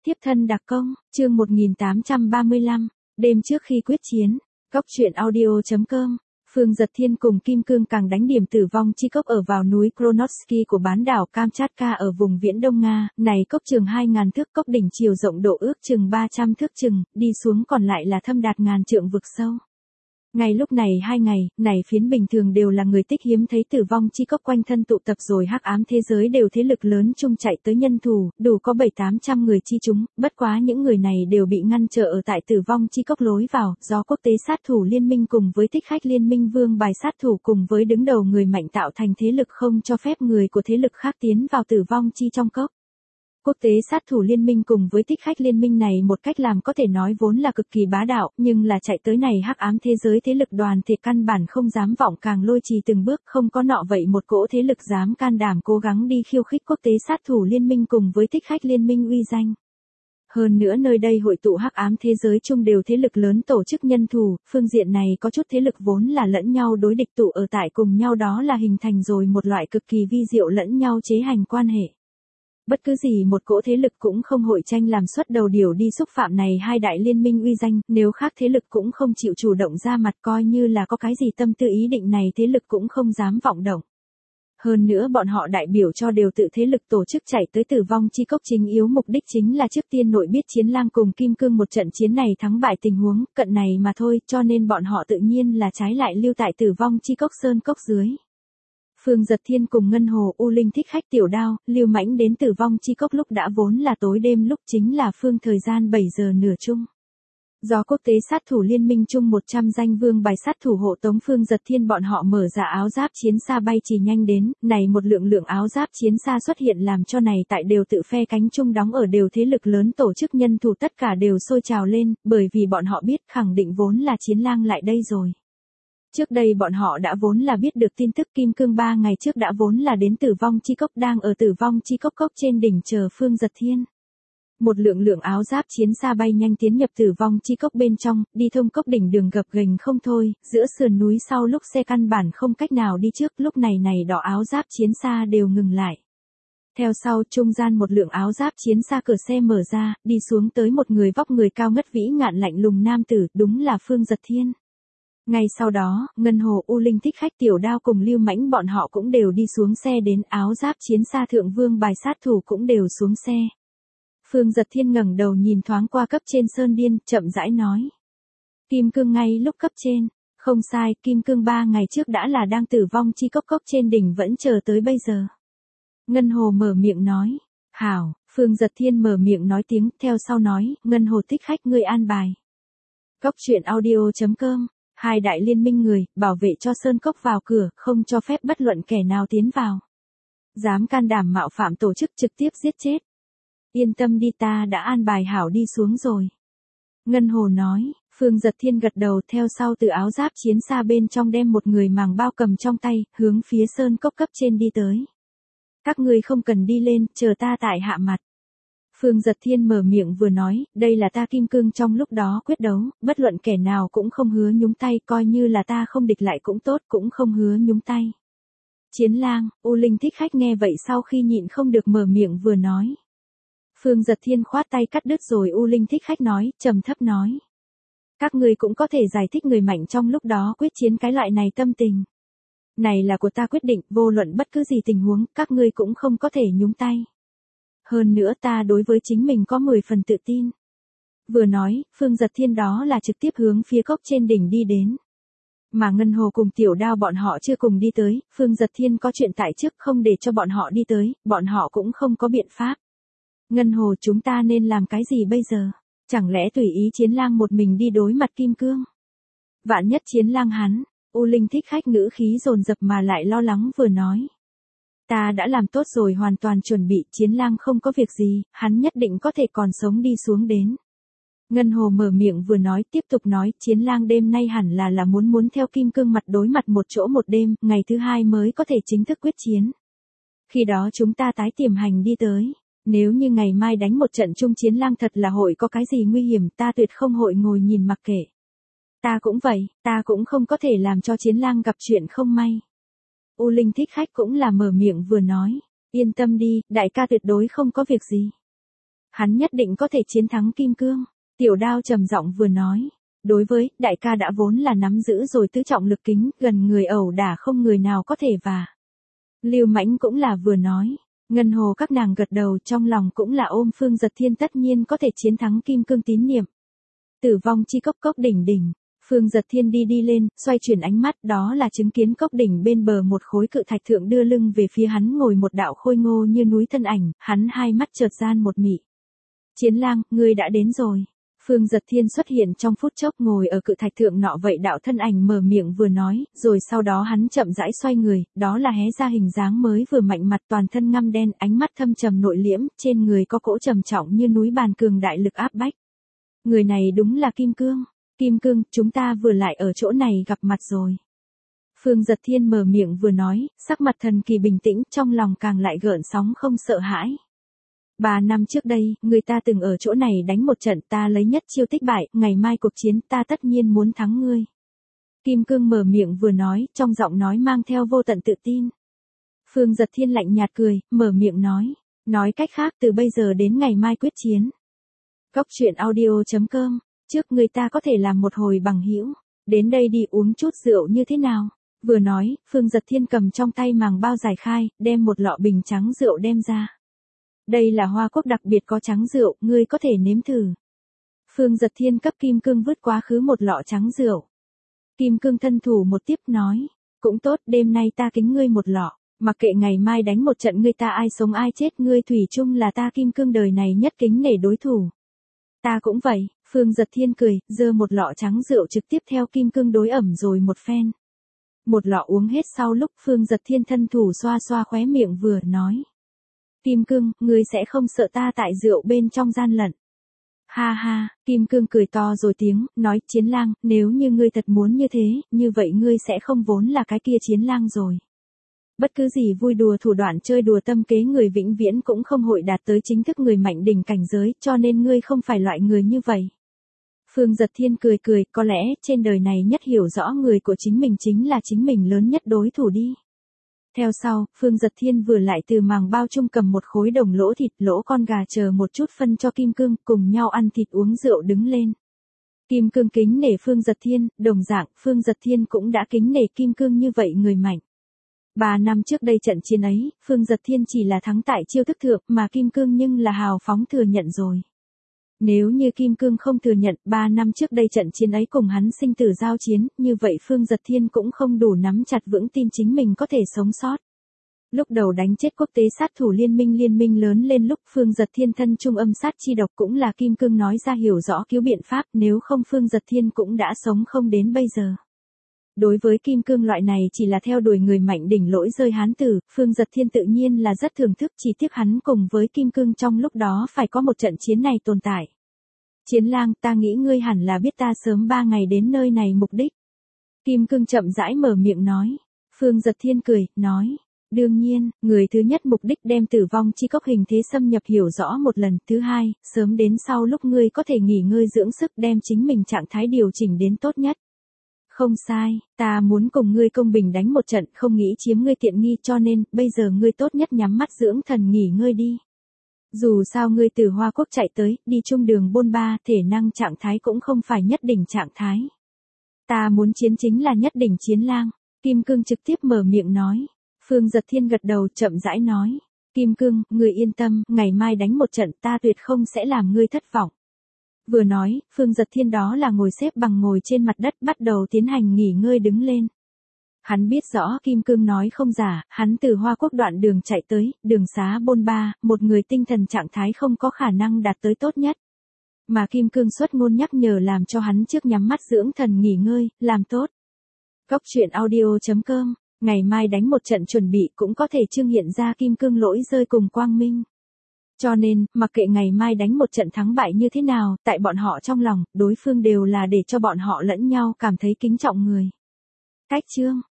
Tiếp thân đặc công, chương 1835, đêm trước khi quyết chiến, Cốc truyện audio.com. Phương Dật Thiên cùng Kim Cương càng đánh điểm tử vong chi cốc ở vào núi Kronotsky của bán đảo Kamchatka ở vùng viễn Đông Nga, này cốc trường 2.000 thước, cốc đỉnh chiều rộng độ ước chừng 300 thước chừng, đi xuống còn lại là thâm đạt ngàn trượng vực sâu. Ngay lúc này 2 ngày, này phiến bình thường đều là người tích hiếm thấy tử vong chi cốc quanh thân tụ tập rồi hắc ám thế giới đều thế lực lớn chung chạy tới nhân thủ, đủ có 700-800 người chi chúng, bất quá những người này đều bị ngăn trở ở tại tử vong chi cốc lối vào, do quốc tế sát thủ liên minh cùng với thích khách liên minh vương bài sát thủ cùng với đứng đầu người mạnh tạo thành thế lực không cho phép người của thế lực khác tiến vào tử vong chi trong cốc. Quốc tế sát thủ liên minh cùng với thích khách liên minh này một cách làm có thể nói vốn là cực kỳ bá đạo, nhưng là chạy tới này hắc ám thế giới thế lực đoàn thể căn bản không dám vọng càng lôi trì từng bước, không có nọ vậy một cỗ thế lực dám can đảm cố gắng đi khiêu khích quốc tế sát thủ liên minh cùng với thích khách liên minh uy danh. Hơn nữa nơi đây hội tụ hắc ám thế giới chung đều thế lực lớn tổ chức nhân thủ, phương diện này có chút thế lực vốn là lẫn nhau đối địch tụ ở tại cùng nhau, đó là hình thành rồi một loại cực kỳ vi diệu lẫn nhau chế hành quan hệ. Bất cứ gì một cỗ thế lực cũng không hội tranh làm xuất đầu điều đi xúc phạm này hai đại liên minh uy danh, nếu khác thế lực cũng không chịu chủ động ra mặt, coi như là có cái gì tâm tư ý định này thế lực cũng không dám vọng động. Hơn nữa bọn họ đại biểu cho đều tự thế lực tổ chức chạy tới tử vong chi cốc chính yếu mục đích chính là trước tiên nội biết Chiến Lang cùng Kim Cương một trận chiến này thắng bại tình huống cận này mà thôi, cho nên bọn họ tự nhiên là trái lại lưu tại tử vong chi cốc sơn cốc dưới. Phương Dật Thiên cùng Ngân Hồ U Linh thích khách tiểu đao, Lưu Mãnh đến tử vong chi cốc lúc đã vốn là tối đêm, lúc chính là phương thời gian 7 giờ nửa chung. Do quốc tế sát thủ liên minh chung 100 danh vương bài sát thủ hộ tống Phương Dật Thiên bọn họ mở ra áo giáp chiến xa bay chỉ nhanh đến, này một lượng áo giáp chiến xa xuất hiện làm cho này tại đều tự phe cánh chung đóng ở đều thế lực lớn tổ chức nhân thủ tất cả đều sôi trào lên, bởi vì bọn họ biết khẳng định vốn là Chiến Lang lại đây rồi. Trước đây bọn họ đã vốn là biết được tin tức Kim Cương 3 ngày trước đã vốn là đến tử vong chi cốc, đang ở tử vong chi cốc trên đỉnh chờ Phương Dật Thiên. Một lượng áo giáp chiến xa bay nhanh tiến nhập tử vong chi cốc bên trong, đi thông cốc đỉnh đường gập ghềnh không thôi, giữa sườn núi sau lúc xe căn bản không cách nào đi trước, lúc này đỏ áo giáp chiến xa đều ngừng lại. Theo sau trung gian một lượng áo giáp chiến xa cửa xe mở ra, đi xuống tới một người vóc người cao ngất vĩ ngạn lạnh lùng nam tử, đúng là Phương Dật Thiên. Ngay sau đó, Ngân Hồ U Linh thích khách tiểu đao cùng Lưu Mãnh bọn họ cũng đều đi xuống xe đến, áo giáp chiến xa thượng vương bài sát thủ cũng đều xuống xe. Phương Dật Thiên ngẩng đầu nhìn thoáng qua cấp trên sơn điên, chậm rãi nói. Kim Cương ngay lúc cấp trên, không sai, Kim Cương 3 ngày trước đã là đang tử vong chi cốc trên đỉnh vẫn chờ tới bây giờ. Ngân Hồ mở miệng nói. Hảo, Phương Dật Thiên mở miệng nói tiếng, theo sau nói, Ngân Hồ thích khách ngươi an bài. Cốc truyện audio.com. Hai đại liên minh người, bảo vệ cho sơn cốc vào cửa, không cho phép bất luận kẻ nào tiến vào. Dám can đảm mạo phạm tổ chức trực tiếp giết chết. Yên tâm đi, ta đã an bài hảo đi xuống rồi. Ngân Hồ nói, Phương Dật Thiên gật đầu, theo sau từ áo giáp chiến xa bên trong đem một người màng bao cầm trong tay, hướng phía sơn cốc cấp trên đi tới. Các ngươi không cần đi lên, chờ ta tại hạ mặt. Phương Dật Thiên mở miệng vừa nói, đây là ta Kim Cương trong lúc đó quyết đấu, bất luận kẻ nào cũng không hứa nhúng tay, coi như là ta không địch lại cũng tốt, cũng không hứa nhúng tay. Chiến Lang, U Linh thích khách nghe vậy sau khi nhịn không được mở miệng vừa nói. Phương Dật Thiên khoát tay cắt đứt rồi U Linh thích khách nói, trầm thấp nói. Các ngươi cũng có thể giải thích người mạnh trong lúc đó quyết chiến cái loại này tâm tình. Này là của ta quyết định, vô luận bất cứ gì tình huống, các ngươi cũng không có thể nhúng tay. Hơn nữa ta đối với chính mình có 10 phần tự tin. Vừa nói, Phương Dật Thiên đó là trực tiếp hướng phía cốc trên đỉnh đi đến. Mà Ngân Hồ cùng tiểu đao bọn họ chưa cùng đi tới, Phương Dật Thiên có chuyện tại trước không để cho bọn họ đi tới, bọn họ cũng không có biện pháp. Ngân Hồ, chúng ta nên làm cái gì bây giờ? Chẳng lẽ tùy ý Chiến Lang một mình đi đối mặt Kim Cương? Vạn nhất Chiến Lang hắn, U Linh thích khách ngữ khí dồn dập mà lại lo lắng vừa nói. Ta đã làm tốt rồi, hoàn toàn chuẩn bị, Chiến Lang không có việc gì, hắn nhất định có thể còn sống đi xuống đến. Ngân Hồ mở miệng vừa nói, tiếp tục nói, Chiến Lang đêm nay hẳn là muốn theo Kim Cương mặt đối mặt một chỗ một đêm, ngày thứ 2 mới có thể chính thức quyết chiến. Khi đó chúng ta tái tiềm hành đi tới. Nếu như ngày mai đánh một trận chung Chiến Lang thật là hội có cái gì nguy hiểm, ta tuyệt không hội ngồi nhìn mặc kệ. Ta cũng vậy, ta cũng không có thể làm cho Chiến Lang gặp chuyện không may. U Linh thích khách cũng là mở miệng vừa nói, yên tâm đi, đại ca tuyệt đối không có việc gì. Hắn nhất định có thể chiến thắng Kim Cương. Tiểu Đao trầm giọng vừa nói. Đối với, đại ca đã vốn là nắm giữ rồi tứ trọng lực kính, gần người ẩu đả không người nào có thể và. Lưu Mãnh cũng là vừa nói. Ngân Hồ các nàng gật đầu, trong lòng cũng là ôm Phương Giật Thiên tất nhiên có thể chiến thắng Kim Cương tín niệm. Tử vong chi cốc cốc đỉnh đỉnh. Phương Giật Thiên đi lên, xoay chuyển ánh mắt, đó là chứng kiến cốc đỉnh bên bờ một khối cự thạch thượng đưa lưng về phía hắn ngồi một đạo khôi ngô như núi thân ảnh, hắn hai mắt chợt gian một mị. Chiến lang, ngươi đã đến rồi. Phương Giật Thiên xuất hiện trong phút chốc ngồi ở cự thạch thượng nọ vậy đạo thân ảnh mở miệng vừa nói, rồi sau đó hắn chậm rãi xoay người, đó là hé ra hình dáng mới vừa mạnh mặt toàn thân ngăm đen, ánh mắt thâm trầm nội liễm, trên người có cỗ trầm trọng như núi bàn cường đại lực áp bách. Người này đúng là Kim Cương. Kim Cương, chúng ta vừa lại ở chỗ này gặp mặt rồi. Phương Giật Thiên mở miệng vừa nói, sắc mặt thần kỳ bình tĩnh, trong lòng càng lại gợn sóng không sợ hãi. 3 năm trước đây, người ta từng ở chỗ này đánh một trận, ta lấy nhất chiêu tích bại, ngày mai cuộc chiến ta tất nhiên muốn thắng ngươi. Kim Cương mở miệng vừa nói, trong giọng nói mang theo vô tận tự tin. Phương Giật Thiên lạnh nhạt cười, mở miệng nói cách khác từ bây giờ đến ngày mai quyết chiến. Góc truyện audio.com, trước người ta có thể làm một hồi bằng hữu, đến đây đi uống chút rượu như thế nào? Vừa nói, Phương Giật Thiên cầm trong tay màng bao giải khai, đem một lọ bình trắng rượu đem ra. Đây là Hoa Quốc đặc biệt có trắng rượu, ngươi có thể nếm thử. Phương Giật Thiên cấp Kim Cương vứt quá khứ một lọ trắng rượu. Kim Cương thân thủ một tiếp nói, cũng tốt, đêm nay ta kính ngươi một lọ, mặc kệ ngày mai đánh một trận ngươi ta ai sống ai chết, ngươi thủy chung là ta Kim Cương đời này nhất kính nể đối thủ. Ta cũng vậy, Phương Giật Thiên cười, giơ một lọ trắng rượu trực tiếp theo Kim Cương đối ẩm rồi một phen. Một lọ uống hết sau lúc Phương Giật Thiên thân thủ xoa xoa khóe miệng vừa nói. Kim Cương, ngươi sẽ không sợ ta tại rượu bên trong gian lận. Ha ha, Kim Cương cười to rồi tiếng, nói Chiến lang, nếu như ngươi thật muốn như thế, như vậy ngươi sẽ không vốn là cái kia Chiến lang rồi. Bất cứ gì vui đùa thủ đoạn chơi đùa tâm kế người vĩnh viễn cũng không hội đạt tới chính thức người mạnh đỉnh cảnh giới, cho nên ngươi không phải loại người như vậy. Phương Giật Thiên cười, có lẽ trên đời này nhất hiểu rõ người của chính mình chính là chính mình lớn nhất đối thủ đi. Theo sau, Phương Giật Thiên vừa lại từ màng bao chung cầm một khối đồng lỗ thịt lỗ con gà chờ một chút phân cho Kim Cương, cùng nhau ăn thịt uống rượu đứng lên. Kim Cương kính nể Phương Giật Thiên, đồng dạng, Phương Giật Thiên cũng đã kính nể Kim Cương như vậy người mạnh. 3 năm trước đây trận chiến ấy, Phương Giật Thiên chỉ là thắng tại chiêu thức thượng, mà Kim Cương nhưng là hào phóng thừa nhận rồi. Nếu như Kim Cương không thừa nhận 3 năm trước đây trận chiến ấy cùng hắn sinh tử giao chiến, như vậy Phương Giật Thiên cũng không đủ nắm chặt vững tin chính mình có thể sống sót. Lúc đầu đánh chết quốc tế sát thủ liên minh lớn lên lúc Phương Giật Thiên thân trung âm sát chi độc cũng là Kim Cương nói ra hiểu rõ cứu biện pháp, nếu không Phương Giật Thiên cũng đã sống không đến bây giờ. Đối với Kim Cương loại này chỉ là theo đuổi người mạnh đỉnh lỗi rơi hán tử, Phương Giật Thiên tự nhiên là rất thưởng thức, chỉ tiếc hắn cùng với Kim Cương trong lúc đó phải có một trận chiến này tồn tại. Chiến lang, ta nghĩ ngươi hẳn là biết ta sớm 3 ngày đến nơi này mục đích. Kim Cương chậm rãi mở miệng nói. Phương Giật Thiên cười, nói. Đương nhiên, người thứ nhất mục đích đem tử vong chi cốc hình thế xâm nhập hiểu rõ một lần, thứ hai, sớm đến sau lúc ngươi có thể nghỉ ngơi dưỡng sức đem chính mình trạng thái điều chỉnh đến tốt nhất. Không sai, ta muốn cùng ngươi công bình đánh một trận, không nghĩ chiếm ngươi tiện nghi, cho nên, bây giờ ngươi tốt nhất nhắm mắt dưỡng thần nghỉ ngơi đi. Dù sao ngươi từ Hoa Quốc chạy tới, đi chung đường bôn ba, thể năng trạng thái cũng không phải nhất đỉnh trạng thái. Ta muốn chiến chính là nhất đỉnh chiến lang. Kim Cương trực tiếp mở miệng nói. Phương Giật Thiên gật đầu chậm rãi nói. Kim Cương, ngươi yên tâm, ngày mai đánh một trận ta tuyệt không sẽ làm ngươi thất vọng. Vừa nói, Phương Giật Thiên đó là ngồi xếp bằng ngồi trên mặt đất bắt đầu tiến hành nghỉ ngơi đứng lên. Hắn biết rõ Kim Cương nói không giả, hắn từ Hoa Quốc đoạn đường chạy tới, đường xá bôn ba, một người tinh thần trạng thái không có khả năng đạt tới tốt nhất. Mà Kim Cương xuất ngôn nhắc nhở làm cho hắn trước nhắm mắt dưỡng thần nghỉ ngơi, làm tốt. Góc truyện audio.com, ngày mai đánh một trận chuẩn bị cũng có thể trưng hiện ra Kim Cương lỗi rơi cùng quang minh. Cho nên, mặc kệ ngày mai đánh một trận thắng bại như thế nào, tại bọn họ trong lòng, đối phương đều là để cho bọn họ lẫn nhau cảm thấy kính trọng người. Cách chương